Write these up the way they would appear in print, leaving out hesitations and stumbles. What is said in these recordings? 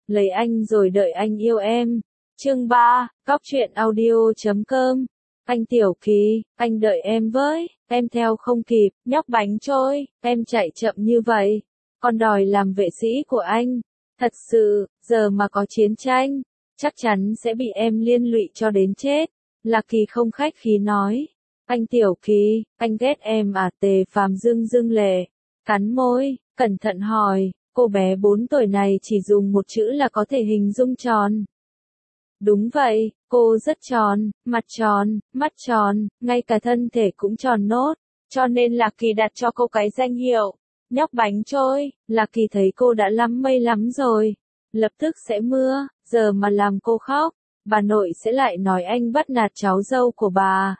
lấy anh rồi đợi anh yêu em. Chương 3, Cóc truyện audio.com. Anh Tiểu Kỳ, anh đợi em với, em theo không kịp, nhóc bánh trôi, em chạy chậm như vậy, còn đòi làm vệ sĩ của anh. Thật sự, giờ mà có chiến tranh, chắc chắn sẽ bị em liên lụy cho đến chết. Lạc Kỳ không khách khí nói. Anh Tiểu Kỳ, anh ghét em à? Tề Phàm dưng dưng lệ, cắn môi, cẩn thận hỏi, cô bé 4 tuổi này chỉ dùng một chữ là có thể hình dung tròn. Đúng vậy, cô rất tròn, mắt tròn, ngay cả thân thể cũng tròn nốt, cho nên Lạc Kỳ đặt cho cô cái danh hiệu, nhóc bánh trôi. Lạc Kỳ thấy cô đã lắm mây lắm rồi, lập tức sẽ mưa, giờ mà làm cô khóc, bà nội sẽ lại nói anh bắt nạt cháu dâu của bà.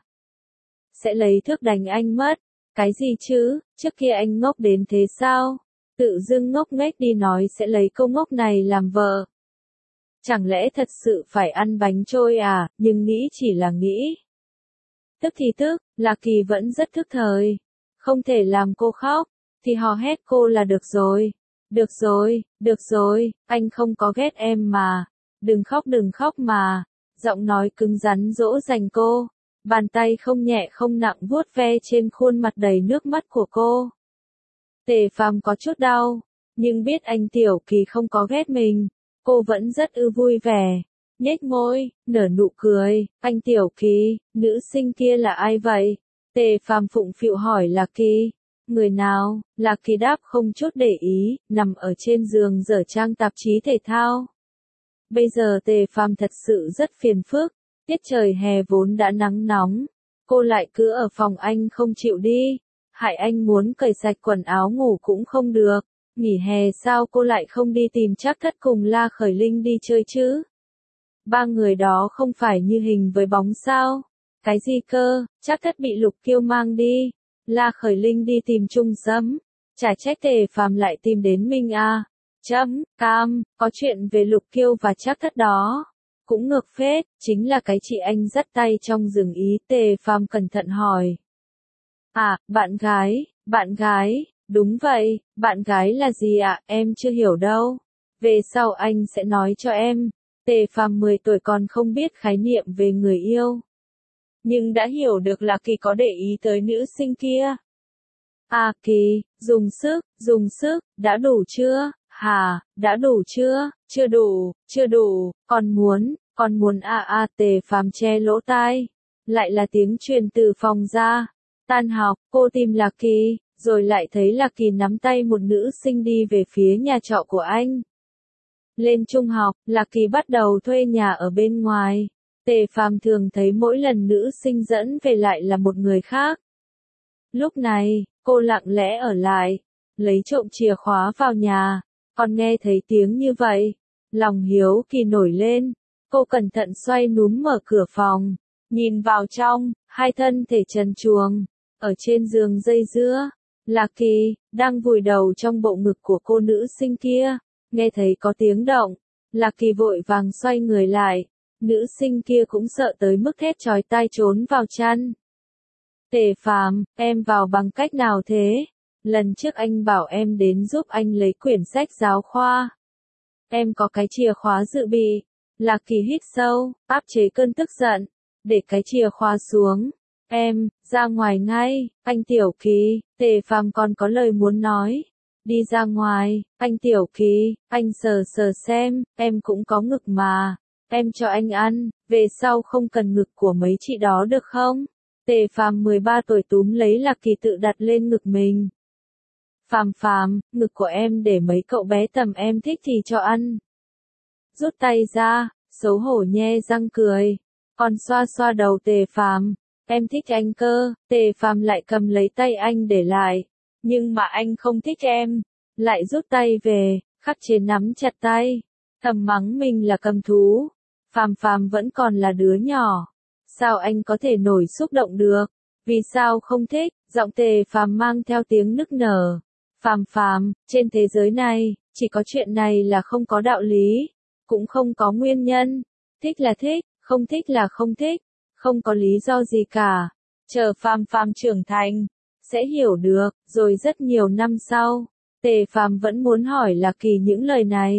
Sẽ lấy thước đánh anh mất. Cái gì chứ, trước kia anh ngốc đến thế sao? Tự dưng ngốc nghếch đi nói sẽ lấy cô ngốc này làm vợ. Chẳng lẽ thật sự phải ăn bánh trôi à? Nhưng nghĩ chỉ là nghĩ. Tức thì tức, Lạc Kỳ vẫn rất thức thời. Không thể làm cô khóc, thì hò hét cô là được rồi. Được rồi, anh không có ghét em mà. Đừng khóc mà. Giọng nói cứng rắn dỗ dành cô. Bàn tay không nhẹ không nặng vuốt ve trên khuôn mặt đầy nước mắt của cô. Tề Phàm có chút đau, nhưng biết anh Tiểu Kỳ không có ghét mình, cô vẫn rất vui vẻ. Nhếch môi, nở nụ cười. Anh Tiểu Kỳ, nữ sinh kia là ai vậy? Tề Phàm phụng phịu hỏi Lạc Kỳ. Người nào? Lạc Kỳ đáp không chút để ý, nằm ở trên giường dở trang tạp chí thể thao. Bây giờ Tề Phàm thật sự rất phiền phức. Tiết trời hè vốn đã nắng nóng, cô lại cứ ở phòng anh không chịu đi, hại anh muốn cởi sạch quần áo ngủ cũng không được. Nghỉ hè sao cô lại không đi tìm Trác Thất cùng La Khởi Linh đi chơi chứ? Ba người đó không phải như hình với bóng sao? Cái gì cơ? Trác Thất bị Lục Kiêu mang đi, La Khởi Linh đi tìm Trung Dẫm, chả trách Tề Phàm lại tìm đến mình à? Có chuyện về Lục Kiêu và Trác Thất đó. Cũng ngược phết, chính là cái chị anh dắt tay trong rừng ý. Tề Phàm cẩn thận hỏi. À, bạn gái, đúng vậy, bạn gái là gì ạ? Em chưa hiểu đâu. Về sau anh sẽ nói cho em. Tề Phàm 10 tuổi còn không biết khái niệm về người yêu, nhưng đã hiểu được là Kỳ có để ý tới nữ sinh kia. À Kỳ, dùng sức, đã đủ chưa? Hả, đã đủ chưa? Chưa đủ, còn muốn Tề Phàm che lỗ tai. Lại là tiếng truyền từ phòng ra. Tan học, cô tìm Lạc Kỳ, rồi lại thấy Lạc Kỳ nắm tay một nữ sinh đi về phía nhà trọ của anh. Lên trung học, Lạc Kỳ bắt đầu thuê nhà ở bên ngoài. Tề Phàm thường thấy mỗi lần nữ sinh dẫn về lại là một người khác. Lúc này, cô lặng lẽ ở lại, lấy trộm chìa khóa vào nhà, còn nghe thấy tiếng như vậy. Lòng hiếu kỳ nổi lên, cô cẩn thận xoay núm mở cửa phòng, nhìn vào trong, hai thân thể trần truồng, ở trên giường dây dưa. Lạc Kỳ, đang vùi đầu trong bộ ngực của cô nữ sinh kia, nghe thấy có tiếng động. Lạc Kỳ vội vàng xoay người lại, nữ sinh kia cũng sợ tới mức thét chói tai trốn vào chăn. Tề Phàm, em vào bằng cách nào thế? Lần trước anh bảo em đến giúp anh lấy quyển sách giáo khoa. Em có cái chìa khóa dự bị. Lạc Kỳ hít sâu, áp chế cơn tức giận, để cái chìa khóa xuống. Em, ra ngoài ngay, anh Tiểu Kỳ. Tề Phàm còn có lời muốn nói. Đi ra ngoài, anh Tiểu Kỳ, anh sờ xem, em cũng có ngực mà. Em cho anh ăn, về sau không cần ngực của mấy chị đó được không? Tề Phàm 13 tuổi túm lấy Lạc Kỳ tự đặt lên ngực mình. Phàm, ngực của em để mấy cậu bé tầm em thích thì cho ăn. Rút tay ra, xấu hổ nhe răng cười, còn xoa xoa đầu Tề Phàm. Em thích anh cơ. Tề Phàm lại cầm lấy tay anh để lại. Nhưng mà anh không thích em. Lại rút tay về, khắc chế nắm chặt tay. Thầm mắng mình là cầm thú. Phàm vẫn còn là đứa nhỏ. Sao anh có thể nổi xúc động được? Vì sao không thích? Giọng Tề Phàm mang theo tiếng nức nở. Phàm, trên thế giới này, chỉ có chuyện này là không có đạo lý. Cũng không có nguyên nhân. Thích là thích, không thích là không thích. Không có lý do gì cả. Chờ Phàm trưởng thành, sẽ hiểu được. Rồi rất nhiều năm sau, Tề Phàm vẫn muốn hỏi Lạc Kỳ những lời này.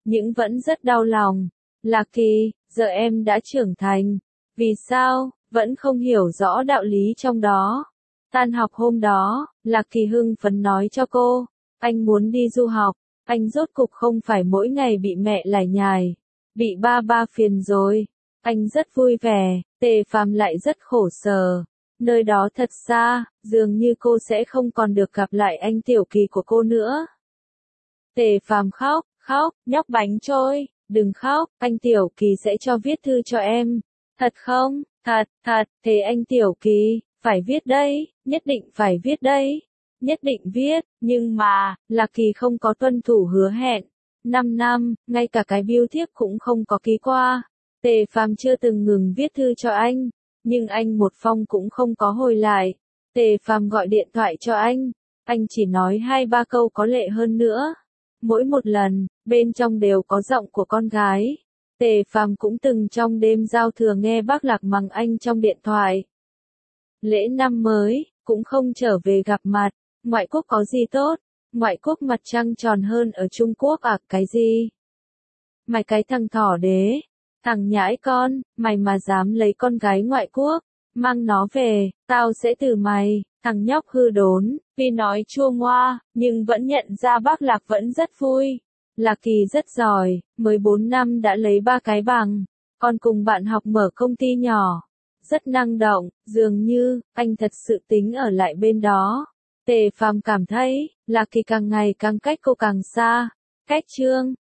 nhưng vẫn rất đau lòng. Lạc Kỳ, giờ em đã trưởng thành. Vì sao, vẫn không hiểu rõ đạo lý trong đó. Tan học hôm đó, Lạc Kỳ hưng phấn nói cho cô, anh muốn đi du học, anh rốt cục không phải mỗi ngày bị mẹ lải nhải, bị ba phiền rồi. Anh rất vui vẻ, Tề Phàm lại rất khổ sở. Nơi đó thật xa, dường như cô sẽ không còn được gặp lại anh Tiểu Kỳ của cô nữa. Tề Phàm khóc, nhóc bánh trôi, đừng khóc, anh Tiểu Kỳ sẽ cho viết thư cho em. Thật không? Thật, thế anh Tiểu Kỳ, phải viết đấy, nhất định phải viết đấy. Nhất định viết, nhưng mà, Lạc Kỳ không có tuân thủ hứa hẹn. 5 năm, ngay cả cái bưu thiếp cũng không có ký qua. Tề Phàm chưa từng ngừng viết thư cho anh, nhưng anh một phong cũng không có hồi lại. Tề Phàm gọi điện thoại cho anh chỉ nói 2-3 câu có lệ hơn nữa. Mỗi một lần, bên trong đều có giọng của con gái. Tề Phàm cũng từng trong đêm giao thừa nghe bác Lạc mắng anh trong điện thoại. Lễ năm mới, cũng không trở về gặp mặt. Ngoại quốc có gì tốt? Ngoại quốc mặt trăng tròn hơn ở Trung Quốc à, cái gì? Mày cái thằng thỏ đế, thằng nhãi con, mày mà dám lấy con gái ngoại quốc, mang nó về, tao sẽ từ mày. Thằng nhóc hư đốn, vì nói chua ngoa, nhưng vẫn nhận ra bác Lạc vẫn rất vui. Lạc Kỳ rất giỏi, mới 4 năm đã lấy 3 cái bằng, còn cùng bạn học mở công ty nhỏ. Rất năng động, dường như, anh thật sự tính ở lại bên đó. Tề Phàm cảm thấy, Lạc Kỳ càng ngày càng cách cô càng xa. Cách Trương,